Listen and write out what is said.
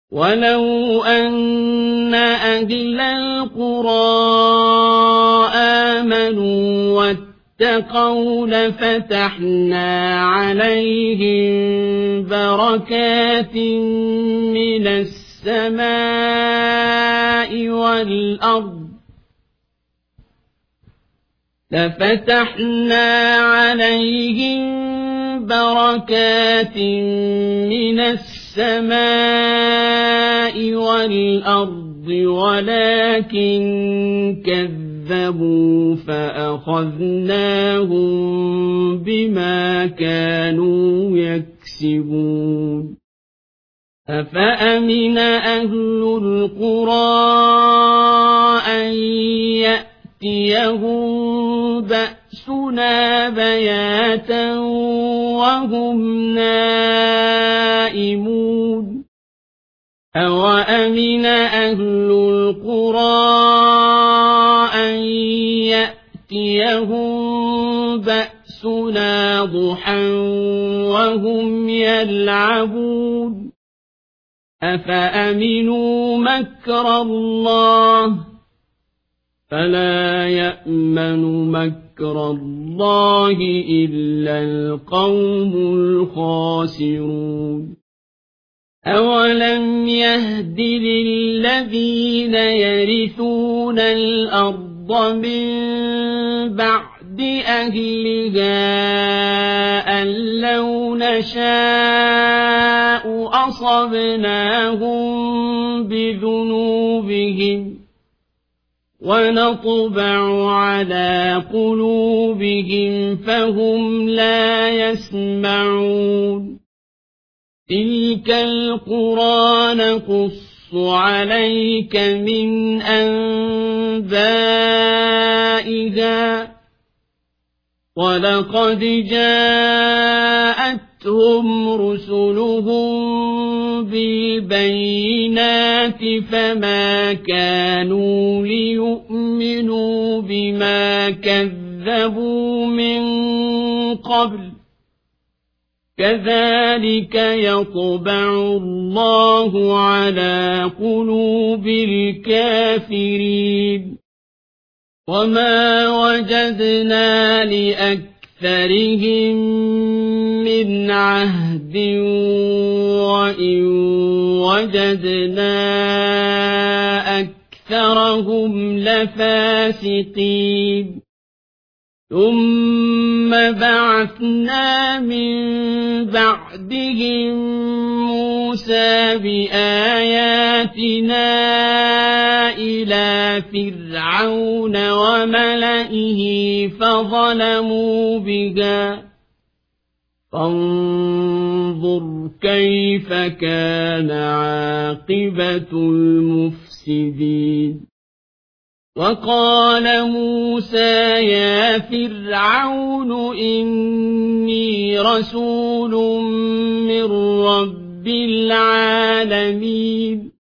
ولو أن أهل القرى آمنوا واتقوا لفتحنا عليهم بركات من السماء والأرض بركات من السماء والأرض ولكن كذبوا فأخذناهم بما كانوا يكسبون أفأمن أهل القرى أن يأتيهم بأسنا بياتا وهم نائمون أوأمن أهل القرى أن يأتيهم بأسنا ضحى وهم يلعبون أفأمنوا مكر الله فلا يأمن مكر الله إلا القوم الخاسرون أولم يهد للذين يرثون الأرض من بعد أهلها أن لو نشاء أصبناهم بذنوبهم ونطبع على قلوبهم فهم لا يسمعون تلك القرى نقص عليك من أنبائها ولقد جاءتهم رسلهم بالبينات فما كانوا ليؤمنوا بما كذبوا من قبل كذلك يطبع الله على قلوب الكافرين وما وجدنا لأكثرهم من عهد وإن وجدنا أكثرهم لفاسقين ثم بعثنا من بعدهم موسى بآياتنا إلى فرعون وملئه فظلموا بها فانظر كيف كان عاقبة المفسدين وقال موسى يا فرعون إني رسول من رب العالمين